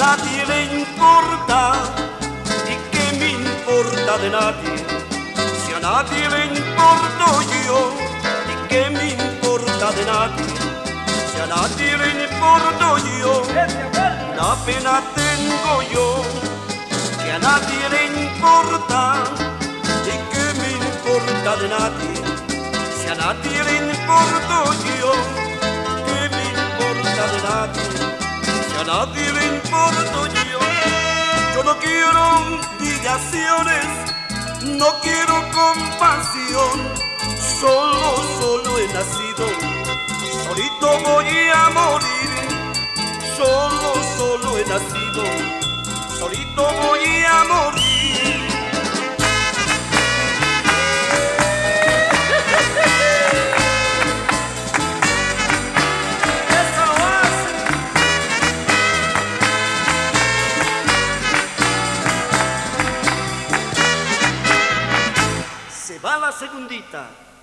nadie le importa. ¿Y qué me importa de nadie? Si a nadie le importo yo. ¿Y qué me importa de nadie? Si a nadie le importo yo. Una pena tengo yo, que a nadie le importa. ¿Y qué me importa de nadie? Si a nadie le importo yo. ¿Qué me importa de nadie? Si a nadie le importo yo. Yo no quiero humillaciones, no quiero compasión. Solo he nacido, solito voy a morir. Solo he nacido, solito voy a morir. Eso lo hace. Se va la segundita.